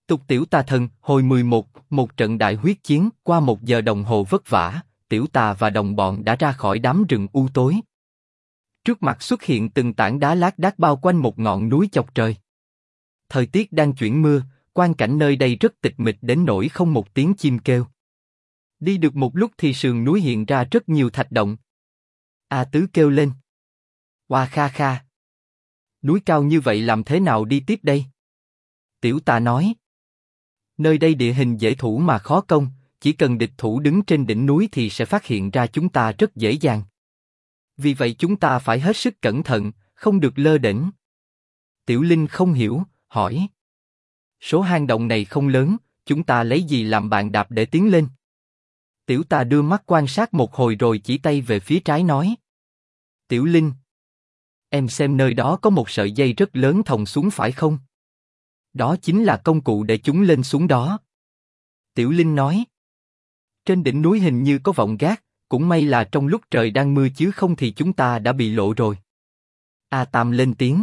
Tục tiểu tà thần, hồi 11, một trận đại huyết chiến, qua 1 giờ đồng hồ vất vả, tiểu tà và đồng bọn đã ra khỏi đám rừng u tối. Trước mặt xuất hiện từng tảng đá lác đác bao quanh một ngọn núi chọc trời. Thời tiết đang chuyển mưa, quang cảnh nơi đây rất tịch mịch đến nỗi không một tiếng chim kêu. Đi được một lúc thì sườn núi hiện ra rất nhiều thạch động. A Tứ kêu lên. Oa kha kha. Núi cao như vậy làm thế nào đi tiếp đây? Tiểu tà nói. Nơi đây địa hình dễ thủ mà khó công, chỉ cần địch thủ đứng trên đỉnh núi thì sẽ phát hiện ra chúng ta rất dễ dàng. Vì vậy chúng ta phải hết sức cẩn thận, không được lơ đễnh. Tiểu Linh không hiểu, hỏi. Số hang động này không lớn, chúng ta lấy gì làm bàn đạp để tiến lên? Tiểu tà đưa mắt quan sát một hồi rồi chỉ tay về phía trái nói. Tiểu Linh, em xem nơi đó có một sợi dây rất lớn thòng xuống phải không? Đó chính là công cụ để chúng lên xuống đó. Tiểu Linh nói. Trên đỉnh núi hình như có vọng gác, cũng may là trong lúc trời đang mưa chứ không thì chúng ta đã bị lộ rồi. A Tam lên tiếng.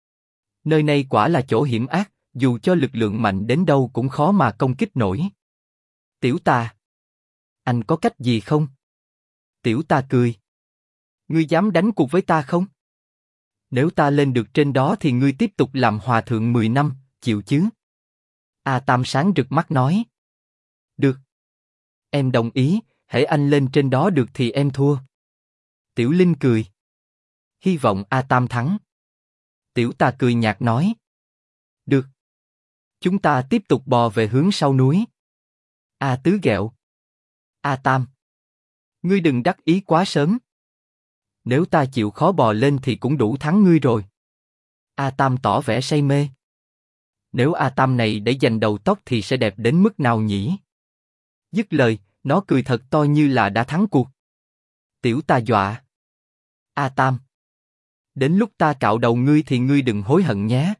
Nơi này quả là chỗ hiểm ác, dù cho lực lượng mạnh đến đâu cũng khó mà công kích nổi. Tiểu tà, anh có cách gì không? Tiểu tà cười. Ngươi dám đánh cuộc với ta không? Nếu ta lên được trên đó thì ngươi tiếp tục làm hòa thượng 10 năm, chịu chứ? A Tam sáng rực mắt nói. Được. Em đồng ý, hễ anh lên trên đó được thì em thua. Tiểu Linh cười. Hy vọng A Tam thắng. Tiểu tà cười nhạt nói. Được. Chúng ta tiếp tục bò về hướng sau núi. A Tứ ghẹo. A Tam, ngươi đừng đắc ý quá sớm. Nếu ta chịu khó bò lên thì cũng đủ thắng ngươi rồi. A Tam tỏ vẻ say mê. Nếu A Tam này để dành đầu tóc thì sẽ đẹp đến mức nào nhỉ? Dứt lời, nó cười thật to như là đã thắng cuộc. Tiểu tà dọa. A Tam, đến lúc ta cạo đầu ngươi thì ngươi đừng hối hận nhé.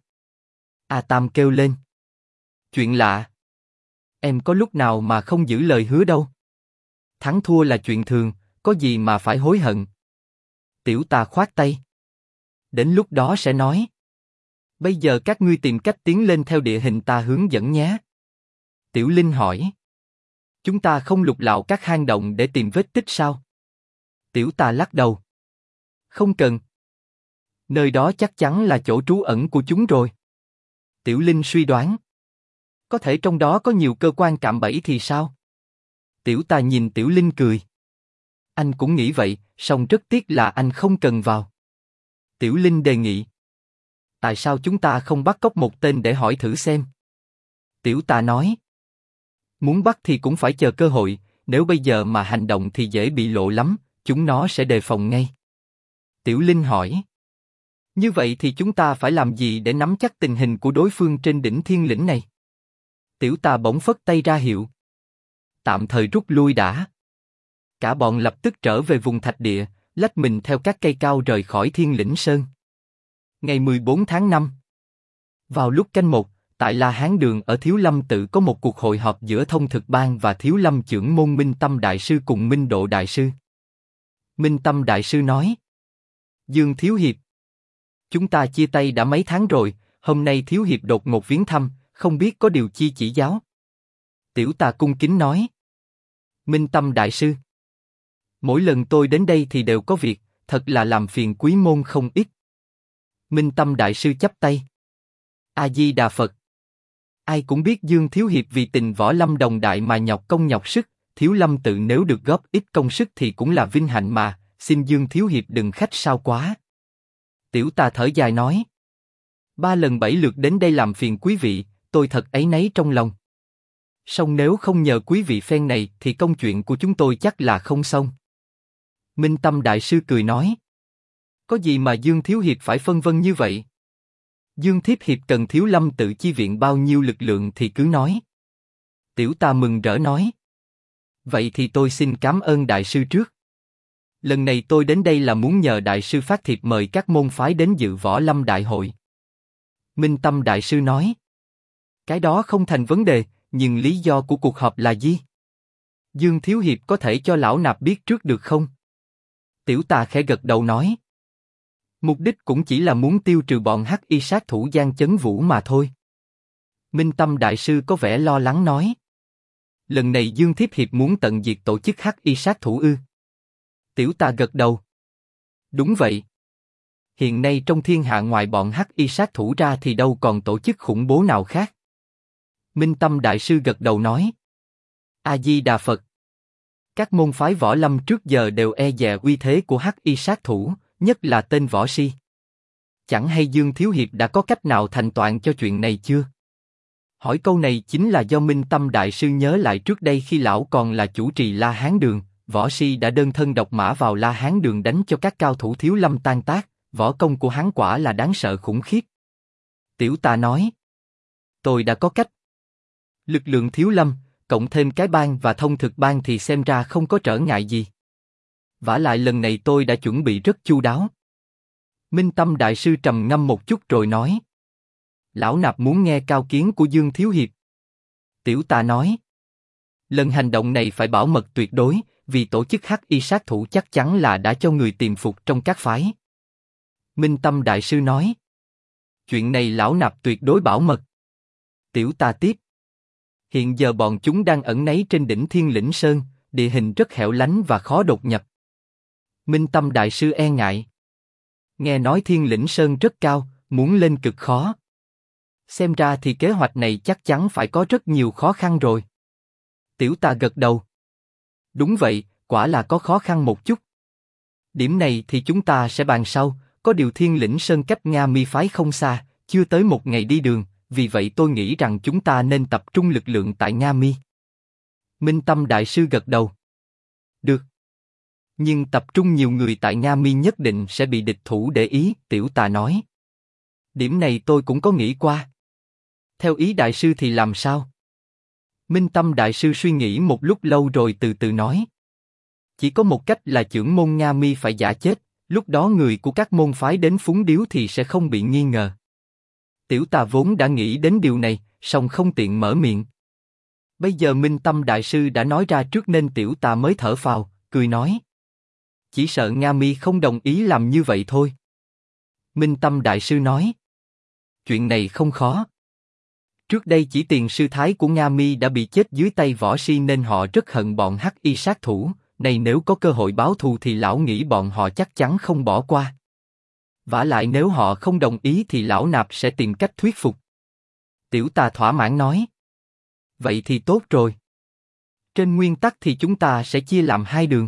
A Tam kêu lên. Chuyện lạ. Em có lúc nào mà không giữ lời hứa đâu. Thắng thua là chuyện thường, có gì mà phải hối hận. Tiểu tà khoát tay. Đến lúc đó sẽ nói. Bây giờ các ngươi tìm cách tiến lên theo địa hình ta hướng dẫn nhé. Tiểu Linh hỏi. Chúng ta không lục lạo các hang động để tìm vết tích sao? Tiểu tà lắc đầu. Không cần. Nơi đó chắc chắn là chỗ trú ẩn của chúng rồi. Tiểu Linh suy đoán. Có thể trong đó có nhiều cơ quan cạm bẫy thì sao? Tiểu tà nhìn Tiểu Linh cười. Anh cũng nghĩ vậy, song rất tiếc là anh không cần vào. Tiểu Linh đề nghị. Tại sao chúng ta không bắt cóc một tên để hỏi thử xem? Tiểu tà nói. Muốn bắt thì cũng phải chờ cơ hội, nếu bây giờ mà hành động thì dễ bị lộ lắm, chúng nó sẽ đề phòng ngay. Tiểu Linh hỏi. Như vậy thì chúng ta phải làm gì để nắm chắc tình hình của đối phương trên đỉnh thiên lĩnh này? Tiểu tà bỗng phất tay ra hiệu. Tạm thời rút lui đã. Cả bọn lập tức trở về vùng thạch địa, lách mình theo các cây cao rời khỏi Thiên Lĩnh Sơn. Ngày 14 tháng 5. Vào lúc canh 1, tại La Hán Đường ở Thiếu Lâm Tự có một cuộc hội họp giữa Thông Thực Bang và Thiếu Lâm trưởng môn Minh Tâm Đại Sư cùng Minh Độ Đại Sư. Minh Tâm Đại Sư nói. Dương Thiếu Hiệp, chúng ta chia tay đã mấy tháng rồi, hôm nay Thiếu Hiệp đột ngột viếng thăm, không biết có điều chi chỉ giáo. Tiểu tà cung kính nói. Minh Tâm Đại Sư, mỗi lần tôi đến đây thì đều có việc, thật là làm phiền quý môn không ít. Minh Tâm Đại Sư chắp tay. A Di Đà Phật. Ai cũng biết Dương Thiếu Hiệp vì tình võ lâm đồng đại mà nhọc công nhọc sức, Thiếu Lâm Tự nếu được góp ít công sức thì cũng là vinh hạnh mà, xin Dương Thiếu Hiệp đừng khách sao quá. Tiểu tà thở dài nói. 3 lần 7 lượt đến đây làm phiền quý vị, tôi thật áy náy trong lòng. Song nếu không nhờ quý vị phen này thì công chuyện của chúng tôi chắc là không xong. Minh Tâm Đại Sư cười nói. Có gì mà Dương Thiếu Hiệp phải phân vân như vậy? Dương Thiếp Hiệp cần Thiếu Lâm Tự chi viện bao nhiêu lực lượng thì cứ nói. Tiểu tà mừng rỡ nói. Vậy thì tôi xin cảm ơn Đại Sư trước. Lần này tôi đến đây là muốn nhờ Đại Sư phát thiệp mời các môn phái đến dự Võ Lâm Đại hội. Minh Tâm Đại Sư nói. Cái đó không thành vấn đề, nhưng lý do của cuộc họp là gì? Dương Thiếu Hiệp có thể cho lão nạp biết trước được không? Tiểu tà khẽ gật đầu nói. Mục đích cũng chỉ là muốn tiêu trừ bọn hắc y sát thủ Giang Chấn Vũ mà thôi. Minh Tâm Đại Sư có vẻ lo lắng nói. Lần này Dương Thiếp Hiệp muốn tận diệt tổ chức Hắc Y sát thủ ư? Tiểu Tà gật đầu. Đúng vậy. Hiện nay trong thiên hạ ngoài bọn Hắc Y sát thủ ra thì đâu còn tổ chức khủng bố nào khác. Minh Tâm Đại Sư gật đầu nói. A Di Đà Phật. Các môn phái võ lâm trước giờ đều e dè uy thế của Hắc Y sát thủ, nhất là tên võ si. Chẳng hay Dương Thiếu Hiệp đã có cách nào thành toàn cho chuyện này chưa? Hỏi câu này chính là do Minh Tâm Đại Sư nhớ lại trước đây khi lão còn là chủ trì La Hán Đường, võ si đã đơn thân độc mã vào La Hán Đường đánh cho các cao thủ Thiếu Lâm tan tác, võ công của hắn quả là đáng sợ khủng khiếp. Tiểu Tà nói. Tôi đã có cách. Lực lượng Thiếu Lâm, cộng thêm cái bang và thông thực bang thì xem ra không có trở ngại gì. Vả lại lần này tôi đã chuẩn bị rất chu đáo. Minh Tâm Đại Sư trầm ngâm một chút rồi nói. Lão nạp muốn nghe cao kiến của Dương Thiếu Hiệp. Tiểu Tà nói. Lần hành động này phải bảo mật tuyệt đối, vì tổ chức Hắc Y sát thủ chắc chắn là đã cho người tìm phục trong các phái. Minh Tâm Đại Sư nói. Chuyện này lão nạp tuyệt đối bảo mật. Tiểu Tà tiếp. Hiện giờ bọn chúng đang ẩn náy trên đỉnh Thiên Lĩnh Sơn, địa hình rất hẻo lánh và khó đột nhập. Minh Tâm Đại Sư e ngại. Nghe nói Thiên Lĩnh Sơn rất cao, muốn lên cực khó. Xem ra thì kế hoạch này chắc chắn phải có rất nhiều khó khăn rồi. Tiểu Tà gật đầu. Đúng vậy, quả là có khó khăn một chút. Điểm này thì chúng ta sẽ bàn sau, có điều Thiên Lĩnh Sơn cách Nga Mi phái không xa, chưa tới một ngày đi đường, vì vậy tôi nghĩ rằng chúng ta nên tập trung lực lượng tại Nga Mi. Minh Tâm Đại Sư gật đầu. Được. Nhưng tập trung nhiều người tại Nga Mi nhất định sẽ bị địch thủ để ý, Tiểu Tà nói. Điểm này tôi cũng có nghĩ qua. Theo ý Đại Sư thì làm sao? Minh Tâm Đại Sư suy nghĩ một lúc lâu rồi từ từ nói. Chỉ có một cách là chưởng môn Nga Mi phải giả chết, lúc đó người của các môn phái đến phúng điếu thì sẽ không bị nghi ngờ. Tiểu Tà vốn đã nghĩ đến điều này, song không tiện mở miệng. Bây giờ Minh Tâm Đại Sư đã nói ra trước nên Tiểu Tà mới thở phào, cười nói. Chỉ sợ Nga Mi không đồng ý làm như vậy thôi. Minh Tâm Đại Sư nói. Chuyện này không khó. Trước đây chỉ tiền sư thái của Nga Mi đã bị chết dưới tay võ si nên họ rất hận bọn Hắc Y sát thủ, này nếu có cơ hội báo thù thì lão nghĩ bọn họ chắc chắn không bỏ qua. Vả lại nếu họ không đồng ý thì lão nạp sẽ tìm cách thuyết phục. Tiểu Tà thỏa mãn nói. Vậy thì tốt rồi. Trên nguyên tắc thì chúng ta sẽ chia làm hai đường.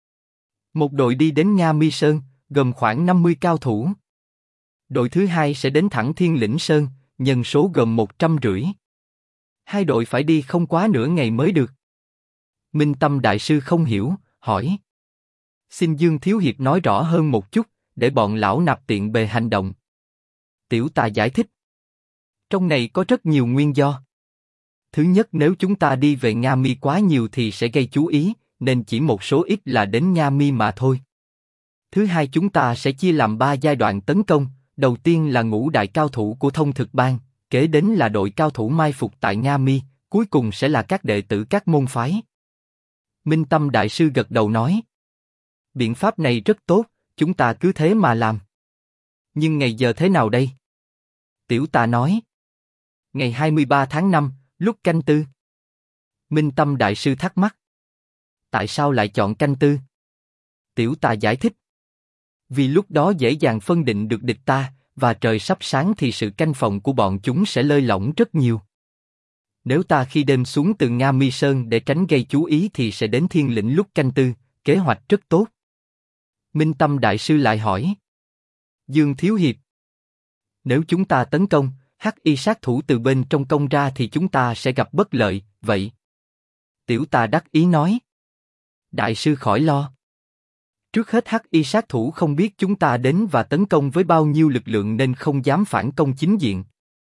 Một đội đi đến Nga Mi Sơn, gồm khoảng 50 cao thủ. Đội thứ hai sẽ đến thẳng Thiên Lĩnh Sơn, nhân số gồm 150. Hai đội phải đi không quá nửa ngày mới được. Minh Tâm Đại Sư không hiểu, hỏi. Xin Dương Thiếu Hiệp nói rõ hơn một chút, để bọn lão nạp tiện bề hành động. Tiểu Tà giải thích. Trong này có rất nhiều nguyên do. Thứ nhất, nếu chúng ta đi về Nga Mi quá nhiều thì sẽ gây chú ý, nên chỉ một số ít là đến Nga Mi mà thôi. Thứ hai, chúng ta sẽ chia làm 3 giai đoạn tấn công, đầu tiên là ngũ đại cao thủ của thông thực bang, kế đến là đội cao thủ mai phục tại Nga Mi, cuối cùng sẽ là các đệ tử các môn phái. Minh Tâm Đại Sư gật đầu nói. Biện pháp này rất tốt, chúng ta cứ thế mà làm. Nhưng ngày giờ thế nào đây? Tiểu Tà nói. Ngày 23 tháng 5, lúc canh tư. Minh Tâm Đại Sư thắc mắc. Tại sao lại chọn canh tư? Tiểu Tà giải thích. Vì lúc đó dễ dàng phân định được địch ta, và trời sắp sáng thì sự canh phòng của bọn chúng sẽ lơi lỏng rất nhiều. Nếu ta khi đêm xuống từ Nga Mi Sơn để tránh gây chú ý thì sẽ đến Thiên Lĩnh lúc canh tư, kế hoạch rất tốt. Minh Tâm Đại Sư lại hỏi. Dương Thiếu Hiệp. Nếu chúng ta tấn công, Hắc Y sát thủ từ bên trong công ra thì chúng ta sẽ gặp bất lợi, vậy? Tiểu Tà đắc ý nói. Đại sư khỏi lo. Trước hết Hắc Y sát thủ không biết chúng ta đến và tấn công với bao nhiêu lực lượng nên không dám phản công chính diện.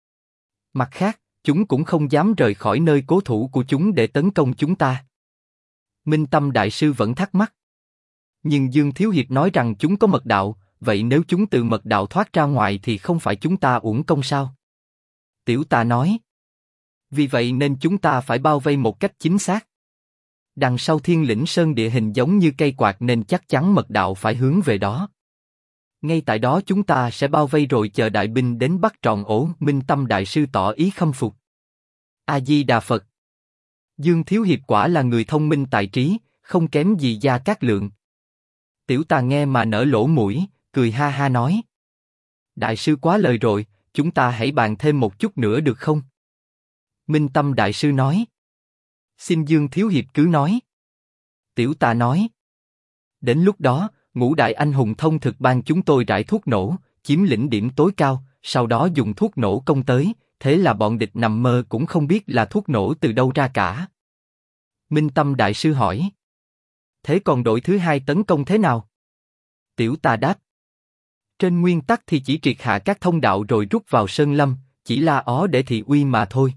Mặt khác, chúng cũng không dám rời khỏi nơi cố thủ của chúng để tấn công chúng ta. Minh Tâm Đại Sư vẫn thắc mắc. Nhưng Dương Thiếu Hiệp nói rằng chúng có mật đạo, vậy nếu chúng từ mật đạo thoát ra ngoài thì không phải chúng ta uổng công sao? Tiểu Tà nói. Vì vậy nên chúng ta phải bao vây một cách chính xác. Đằng sau Thiên Lĩnh Sơn địa hình giống như cây quạt nên chắc chắn mật đạo phải hướng về đó. Ngay tại đó chúng ta sẽ bao vây rồi chờ đại binh đến bắt trọn ổ. Minh Tâm Đại Sư tỏ ý khâm phục. A Di Đà Phật. Dương Thiếu Hiệp quả là người thông minh tài trí, không kém gì Gia Cát Lượng. Tiểu Tà nghe mà nở lỗ mũi, cười ha ha nói: Đại sư quá lời rồi, chúng ta hãy bàn thêm một chút nữa được không? Minh Tâm Đại sư nói: Xin Dương Thiếu Hiệp cứ nói. Tiểu Tà nói: Đến lúc đó, Ngũ Đại Anh Hùng Thông Thực Bang chúng tôi rải thuốc nổ, chiếm lĩnh điểm tối cao, sau đó dùng thuốc nổ công tới, thế là bọn địch nằm mơ cũng không biết là thuốc nổ từ đâu ra cả. Minh Tâm Đại sư hỏi: Thế còn đội thứ hai tấn công thế nào? Tiểu Tà đáp: Trên nguyên tắc thì chỉ triệt hạ các thông đạo rồi rút vào sơn lâm, chỉ la ó để thị uy mà thôi.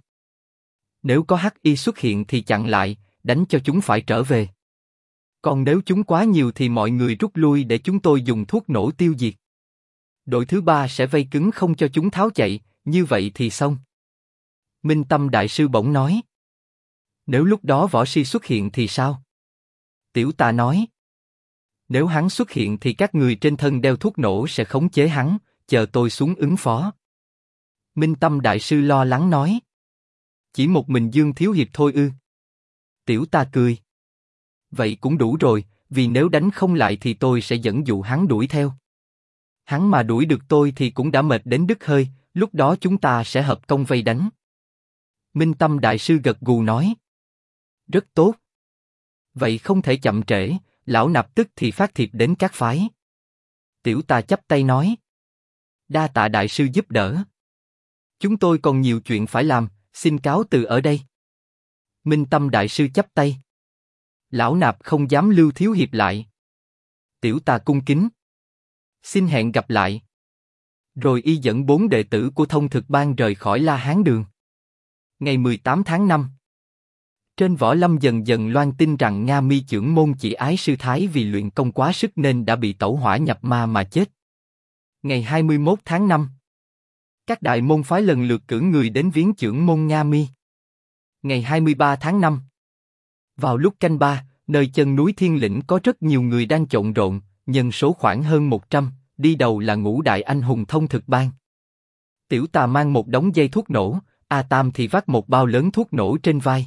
Nếu có hắc y xuất hiện thì chặn lại, đánh cho chúng phải trở về. Còn nếu chúng quá nhiều thì mọi người rút lui để chúng tôi dùng thuốc nổ tiêu diệt. Đội thứ ba sẽ vây cứng không cho chúng tháo chạy, như vậy thì xong. Minh Tâm Đại sư bỗng nói: Nếu lúc đó võ si xuất hiện thì sao? Tiểu Tà nói: Nếu hắn xuất hiện thì các người trên thân đeo thuốc nổ sẽ khống chế hắn, chờ tôi xuống ứng phó. Minh Tâm Đại sư lo lắng nói: Chỉ một mình Dương Thiếu Hiệp thôi ư? Tiểu Tà cười: Vậy cũng đủ rồi, vì nếu đánh không lại thì tôi sẽ dẫn dụ hắn đuổi theo. Hắn mà đuổi được tôi thì cũng đã mệt đến đứt hơi, lúc đó chúng ta sẽ hợp công vây đánh. Minh Tâm Đại sư gật gù nói: Rất tốt. Vậy không thể chậm trễ, lão nạp tức thì phát thiệp đến các phái. Tiểu Tà chắp tay nói: Đa tạ đại sư giúp đỡ. Chúng tôi còn nhiều chuyện phải làm, xin cáo từ ở đây. Minh Tâm Đại sư chắp tay: Lão nạp không dám lưu Thiếu Hiệp lại. Tiểu Tà cung kính: Xin hẹn gặp lại. Rồi y dẫn 4 đệ tử của Thông Thực Bang rời khỏi La Hán Đường. Ngày 18 tháng 5, trên võ lâm dần dần loan tin rằng Nga Mi Chưởng Môn chỉ ái sư Thái vì luyện công quá sức nên đã bị tẩu hỏa nhập ma mà chết. Ngày 21 tháng 5, các đại môn phái lần lượt cử người đến viếng Chưởng Môn Nga Mi. Ngày 23 tháng 5, vào lúc canh ba, nơi chân núi Thiên Lĩnh có rất nhiều người đang chộn rộn, nhân số khoảng hơn 100, đi đầu là Ngũ Đại Anh Hùng Thông Thực Bang. Tiểu Tà mang một đống dây thuốc nổ, A Tam thì vác một bao lớn thuốc nổ trên vai.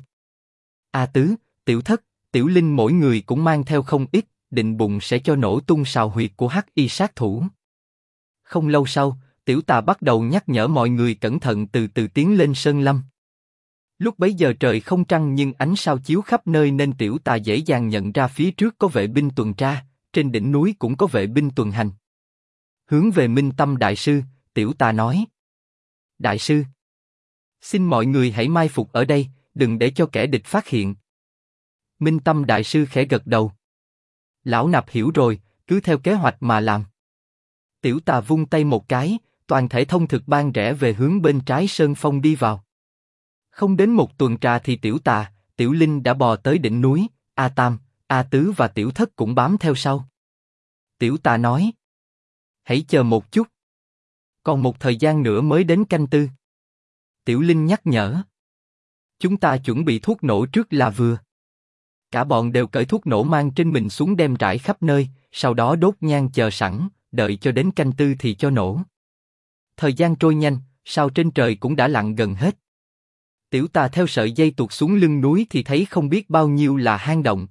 A Tứ, Tiểu Thất, Tiểu Linh mỗi người cũng mang theo không ít, định bụng sẽ cho nổ tung sào huyệt của hắc y sát thủ. Không lâu sau, Tiểu Tà bắt đầu nhắc nhở mọi người cẩn thận từ từ tiến lên sơn lâm. Lúc bấy giờ trời không trăng nhưng ánh sao chiếu khắp nơi nên Tiểu Tà dễ dàng nhận ra phía trước có vệ binh tuần tra, trên đỉnh núi cũng có vệ binh tuần hành. Hướng về Minh Tâm Đại sư, Tiểu Tà nói: Đại sư, xin mọi người hãy mai phục ở đây, đừng để cho kẻ địch phát hiện. Minh Tâm Đại sư khẽ gật đầu: Lão nạp hiểu rồi, cứ theo kế hoạch mà làm. Tiểu Tà vung tay một cái, toàn thể Thông Thực Bang rẽ về hướng bên trái sơn phong đi vào. Không đến một tuần trà thì Tiểu Tà, Tiểu Linh đã bò tới đỉnh núi, A Tam, A Tứ và Tiểu Thất cũng bám theo sau. Tiểu Tà nói: Hãy chờ một chút. Còn một thời gian nữa mới đến canh tư. Tiểu Linh nhắc nhở: Chúng ta chuẩn bị thuốc nổ trước là vừa. Cả bọn đều cởi thuốc nổ mang trên mình xuống đem rải khắp nơi, sau đó đốt nhang chờ sẵn, đợi cho đến canh tư thì cho nổ. Thời gian trôi nhanh, sao trên trời cũng đã lặn gần hết. Tiểu Tà theo sợi dây tuột xuống lưng núi thì thấy không biết bao nhiêu là hang động.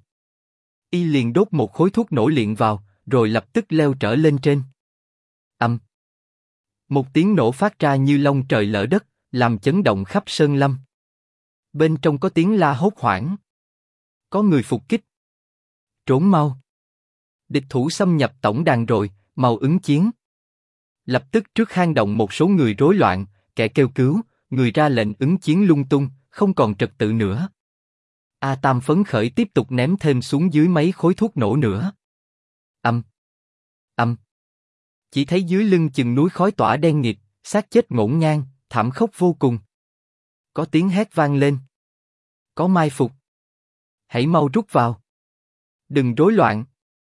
Y liền đốt một khối thuốc nổ liền vào, rồi lập tức leo trở lên trên. Ầm. Một tiếng nổ phát ra như long trời lở đất, làm chấn động khắp sơn lâm. Bên trong có tiếng la hốt hoảng. Có người phục kích. Trốn mau. Địch thủ xâm nhập tổng đàn rồi, mau ứng chiến. Lập tức trước hang động một số người rối loạn, kẻ kêu cứu, người ra lệnh ứng chiến lung tung, không còn trật tự nữa. A Tam phấn khởi tiếp tục ném thêm xuống dưới mấy khối thuốc nổ nữa. Âm. Âm. Chỉ thấy dưới lưng chừng núi khói tỏa đen nghịt, xác chết ngổn ngang, thảm khốc vô cùng. Có tiếng hét vang lên. Có mai phục. Hãy mau rút vào. Đừng rối loạn.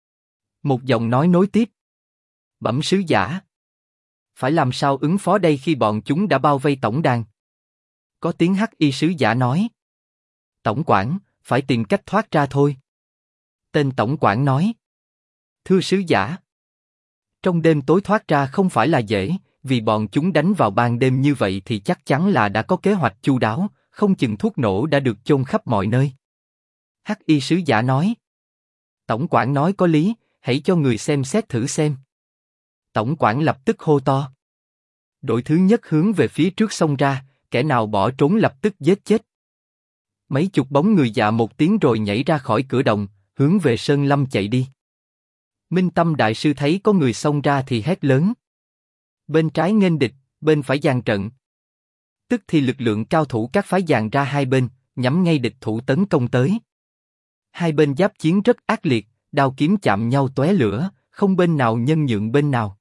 Một giọng nói nối tiếp. Bẩm sứ giả. Phải làm sao ứng phó đây khi bọn chúng đã bao vây tổng đàn? Có tiếng hắc y sứ giả nói. Tổng quản, phải tìm cách thoát ra thôi. Tên tổng quản nói. Thưa sứ giả. Trong đêm tối thoát ra không phải là dễ, vì bọn chúng đánh vào ban đêm như vậy thì chắc chắn là đã có kế hoạch chu đáo, không chừng thuốc nổ đã được chôn khắp mọi nơi. Hắc y sứ giả nói. Tổng quản nói có lý, hãy cho người xem xét thử xem. Tổng quản lập tức hô to. Đội thứ nhất hướng về phía trước xông ra, kẻ nào bỏ trốn lập tức giết chết. Mấy chục bóng người dạ một tiếng rồi nhảy ra khỏi cửa động, hướng về sơn lâm chạy đi. Minh Tâm đại sư thấy có người xông ra thì hét lớn. Bên trái nghênh địch, bên phải dàn trận. Tức thì lực lượng cao thủ các phái dàn ra hai bên, nhắm ngay địch thủ tấn công tới. Hai bên giáp chiến rất ác liệt, đao kiếm chạm nhau tóe lửa, không bên nào nhân nhượng bên nào.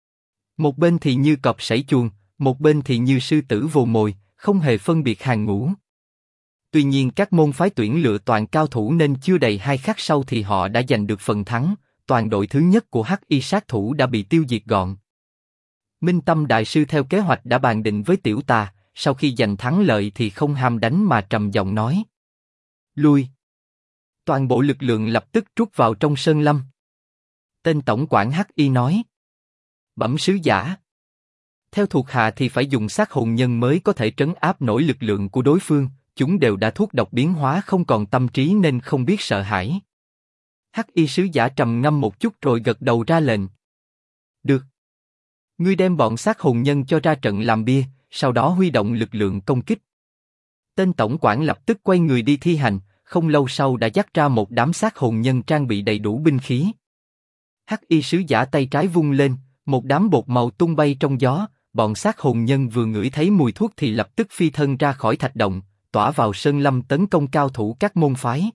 Một bên thì như cọp sảy chuồng, một bên thì như sư tử vồ mồi, không hề phân biệt hàng ngũ. Tuy nhiên các môn phái tuyển lựa toàn cao thủ nên chưa đầy 2 khắc sau thì họ đã giành được phần thắng, toàn đội thứ nhất của Hắc Y sát thủ đã bị tiêu diệt gọn. Minh Tâm đại sư theo kế hoạch đã bàn định với Tiểu Tà, sau khi giành thắng lợi thì không ham đánh mà trầm giọng nói. Lui. Toàn bộ lực lượng lập tức rút vào trong sơn lâm. Tên tổng quản Hắc Y nói. Bẩm sứ giả. Theo thuộc hạ thì phải dùng sát hồn nhân mới có thể trấn áp nổi lực lượng của đối phương, chúng đều đã thuốc độc biến hóa không còn tâm trí nên không biết sợ hãi. Hắc Y sứ giả trầm ngâm một chút rồi gật đầu ra lệnh. Được. Ngươi đem bọn sát hồn nhân cho ra trận làm bia, sau đó huy động lực lượng công kích. Tên tổng quản lập tức quay người đi thi hành, không lâu sau đã dắt ra một đám sát hồn nhân trang bị đầy đủ binh khí. Hắc Y sứ giả tay trái vung lên, một đám bột màu tung bay trong gió, bọn sát hồn nhân vừa ngửi thấy mùi thuốc thì lập tức phi thân ra khỏi thạch động, tỏa vào sơn lâm tấn công cao thủ các môn phái.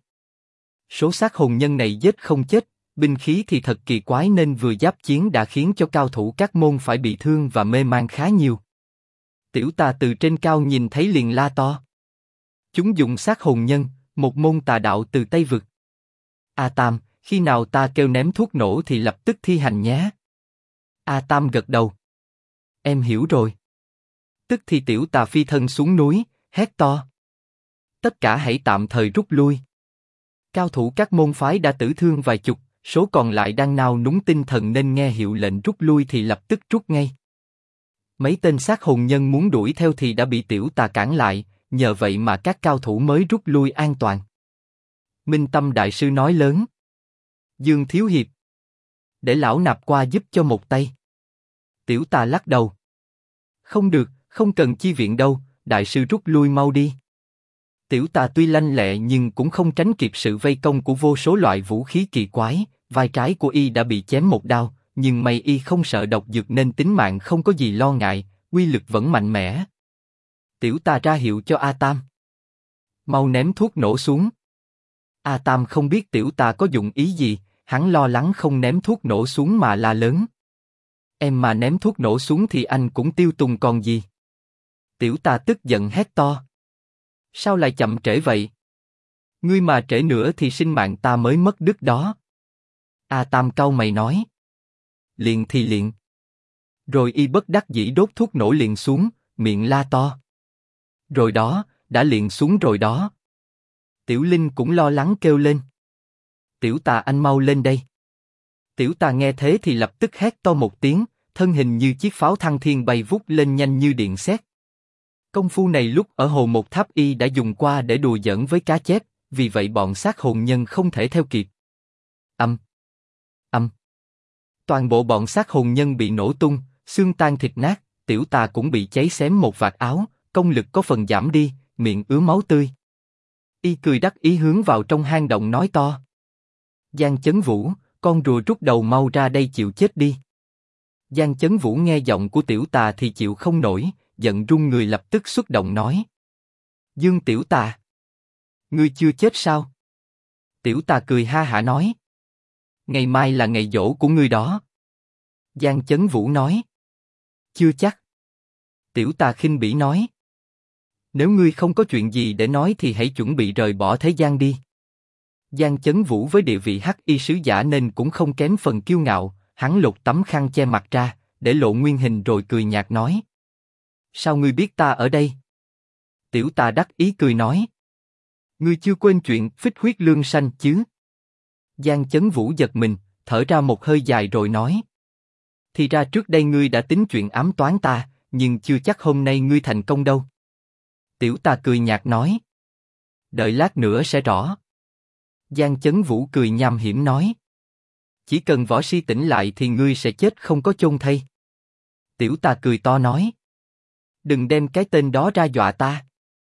Số sát hồn nhân này giết không chết, binh khí thì thật kỳ quái nên vừa giáp chiến đã khiến cho cao thủ các môn phải bị thương và mê man khá nhiều. Tiểu Tà từ trên cao nhìn thấy liền la to. Chúng dùng sát hồn nhân, một môn tà đạo từ Tây Vực. A Tam, khi nào ta kêu ném thuốc nổ thì lập tức thi hành nhé. A Tam gật đầu. Em hiểu rồi. Tức thì Tiểu Tà phi thân xuống núi, hét to. Tất cả hãy tạm thời rút lui. Cao thủ các môn phái đã tử thương vài chục, số còn lại đang nao núng tinh thần nên nghe hiệu lệnh rút lui thì lập tức rút ngay. Mấy tên sát hồn nhân muốn đuổi theo thì đã bị Tiểu Tà cản lại, nhờ vậy mà các cao thủ mới rút lui an toàn. Minh Tâm đại sư nói lớn. Dương thiếu hiệp, để lão nạp qua giúp cho một tay. Tiểu Tà lắc đầu. Không được, không cần chi viện đâu, đại sư rút lui mau đi. Tiểu Tà tuy lanh lẹ nhưng cũng không tránh kịp sự vây công của vô số loại vũ khí kỳ quái, vai trái của y đã bị chém một đao, nhưng may y không sợ độc dược nên tính mạng không có gì lo ngại, uy lực vẫn mạnh mẽ. Tiểu Tà ra hiệu cho A Tam. Mau ném thuốc nổ xuống. A Tam không biết Tiểu Tà có dụng ý gì, hắn lo lắng không ném thuốc nổ xuống mà la lớn. Em mà ném thuốc nổ xuống thì anh cũng tiêu tùng còn gì. Tiểu Tà tức giận hét to. Sao lại chậm trễ vậy? Ngươi mà trễ nữa thì sinh mạng ta mới mất đứt đó. A Tam cau mày nói. Liền thì liền. Rồi y bất đắc dĩ đốt thuốc nổ liền xuống, miệng la to. Rồi đó, đã liền xuống rồi đó. Tiểu Linh cũng lo lắng kêu lên. Tiểu Tà anh mau lên đây. Tiểu Tà nghe thế thì lập tức hét to một tiếng, thân hình như chiếc pháo thăng thiên bay vút lên nhanh như điện sét. Công phu này lúc ở Hồ Một Tháp y đã dùng qua để đùa giỡn với cá chép, vì vậy bọn sát hồn nhân không thể theo kịp. Âm. Toàn bộ bọn sát hồn nhân bị nổ tung, xương tan thịt nát, Tiểu Tà cũng bị cháy xém một vạt áo, công lực có phần giảm đi, miệng ứa máu tươi. Y cười đắc ý hướng vào trong hang động nói to. Giang Chấn Vũ, con rùa rút đầu mau ra đây chịu chết đi. Giang Chấn Vũ nghe giọng của Tiểu Tà thì chịu không nổi, giận run người lập tức xuất động nói. Dương Tiểu Tà, ngươi chưa chết sao? Tiểu Tà cười ha hả nói. Ngày mai là ngày giỗ của ngươi đó. Giang Chấn Vũ nói. Chưa chắc. Tiểu Tà khinh bỉ nói. Nếu ngươi không có chuyện gì để nói thì hãy chuẩn bị rời bỏ thế gian đi. Giang Chấn Vũ với địa vị Hắc Y sứ giả nên cũng không kém phần kiêu ngạo, hắn lột tấm khăn che mặt ra, để lộ nguyên hình rồi cười nhạt nói. Sao ngươi biết ta ở đây? Tiểu Tà đắc ý cười nói. Ngươi chưa quên chuyện phích huyết lương sanh chứ? Giang Chấn Vũ giật mình, thở ra một hơi dài rồi nói. Thì ra trước đây ngươi đã tính chuyện ám toán ta, nhưng chưa chắc hôm nay ngươi thành công đâu. Tiểu Tà cười nhạt nói. Đợi lát nữa sẽ rõ. Giang Chấn Vũ cười nham hiểm nói. Chỉ cần võ si tỉnh lại thì ngươi sẽ chết không có chôn thây. Tiểu Tà cười to nói. Đừng đem cái tên đó ra dọa ta.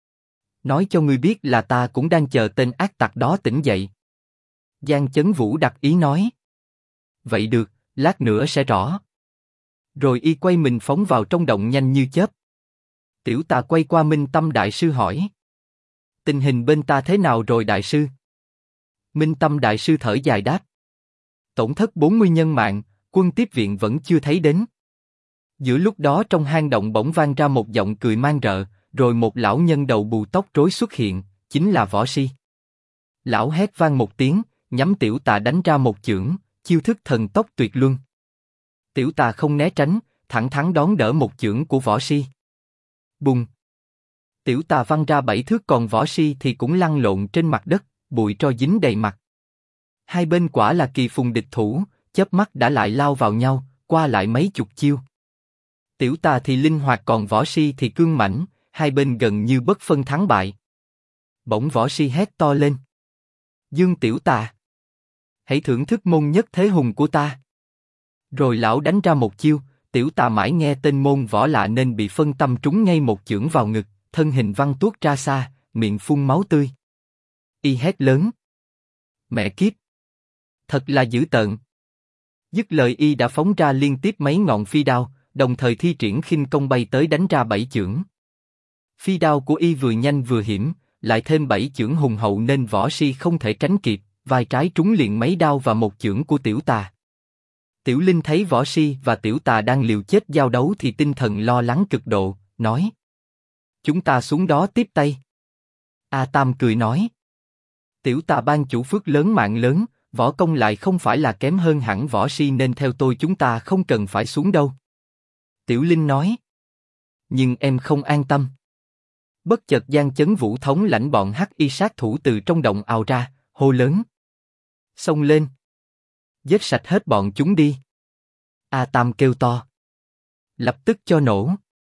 Nói cho ngươi biết là ta cũng đang chờ tên ác tặc đó tỉnh dậy. Giang Chấn Vũ đặc ý nói. Vậy được, lát nữa sẽ rõ. Rồi y quay mình phóng vào trong động nhanh như chớp. Tiểu Tà quay qua Minh Tâm Đại Sư hỏi. Tình hình bên ta thế nào rồi đại sư? Minh Tâm Đại Sư thở dài đáp. Tổn thất 40 nhân mạng, quân tiếp viện vẫn chưa thấy đến. Giữa lúc đó trong hang động bỗng vang ra một giọng cười man rợ, rồi một lão nhân đầu bù tóc rối xuất hiện, chính là Võ Si. Lão hét vang một tiếng, nhắm Tiểu Tà đánh ra một chưởng, chiêu thức thần tốc tuyệt luân. Tiểu Tà không né tránh, thẳng thắn đón đỡ một chưởng của Võ Si. Bùng! Tiểu Tà văng ra 7 thước, còn Võ Si thì cũng lăn lộn trên mặt đất, bụi tro dính đầy mặt. Hai bên quả là kỳ phùng địch thủ, chớp mắt đã lại lao vào nhau, qua lại mấy chục chiêu. Tiểu Tà thì linh hoạt, còn Võ Si thì cương mãnh, hai bên gần như bất phân thắng bại. Bỗng Võ Si hét to lên. Dương Tiểu Tà! Hãy thưởng thức môn nhất thế hùng của ta. Rồi lão đánh ra một chiêu, Tiểu Tà mãi nghe tên môn võ lạ nên bị phân tâm trúng ngay một chưởng vào ngực, thân hình văng tuốt ra xa, miệng phun máu tươi. Y hét lớn. Mẹ kiếp! Thật là dữ tợn. Dứt lời y đã phóng ra liên tiếp mấy ngọn phi đao, đồng thời thi triển khinh công bay tới đánh ra 7 chưởng. Phi đao của y vừa nhanh vừa hiểm, lại thêm 7 chưởng hùng hậu nên Võ Si không thể tránh kịp, vai trái trúng liền mấy đao và một chưởng của Tiểu Tà. Tiểu Linh thấy Võ Si và Tiểu Tà đang liều chết giao đấu thì tinh thần lo lắng cực độ, nói. Chúng ta xuống đó tiếp tay. A Tam cười nói. Tiểu Tà ban chủ phước lớn mạng lớn, võ công lại không phải là kém hơn hẳn Võ Si nên theo tôi chúng ta không cần phải xuống đâu. Tiểu Linh nói. Nhưng em không an tâm. Bất chợt Giang Chấn Vũ thống lãnh bọn hắc y sát thủ từ trong động ào ra, hô lớn. Xông lên. Giết sạch hết bọn chúng đi. A Tam kêu to. Lập tức cho nổ.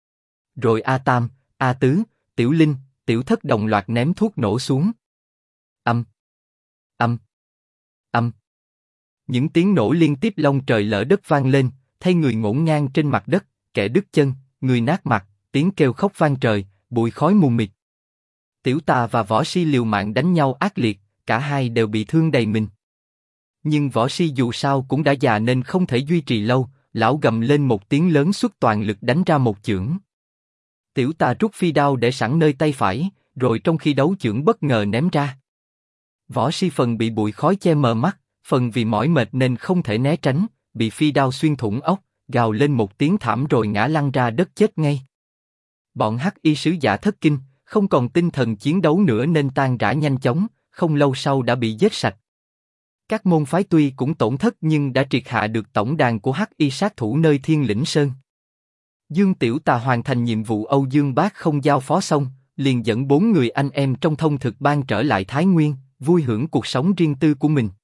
Rồi A Tam, A Tứ, Tiểu Linh, Tiểu Thất đồng loạt ném thuốc nổ xuống. Âm. Âm. Âm. Những tiếng nổ liên tiếp long trời lở đất vang lên, thay người ngổn ngang trên mặt đất, kẻ đứt chân, người nát mặt, tiếng kêu khóc vang trời, bụi khói mù mịt. Tiểu Tà và Võ Si liều mạng đánh nhau ác liệt, cả hai đều bị thương đầy mình. Nhưng Võ Si dù sao cũng đã già nên không thể duy trì lâu, lão gầm lên một tiếng lớn xuất toàn lực đánh ra một chưởng. Tiểu Tà rút phi đao để sẵn nơi tay phải, rồi trong khi đấu chưởng bất ngờ ném ra. Võ Si phần bị bụi khói che mờ mắt, phần vì mỏi mệt nên không thể né tránh, bị phi đao xuyên thủng ốc, gào lên một tiếng thảm rồi ngã lăn ra đất chết ngay. Bọn hắc y sứ giả thất kinh, không còn tinh thần chiến đấu nữa nên tan rã nhanh chóng, không lâu sau đã bị giết sạch. Các môn phái tuy cũng tổn thất nhưng đã triệt hạ được tổng đàn của hắc y sát thủ nơi Thiên Lĩnh Sơn. Dương Tiểu Tà hoàn thành nhiệm vụ Âu Dương Bác không giao phó xong, liền dẫn 4 người anh em trong thông thực ban trở lại Thái Nguyên, vui hưởng cuộc sống riêng tư của mình.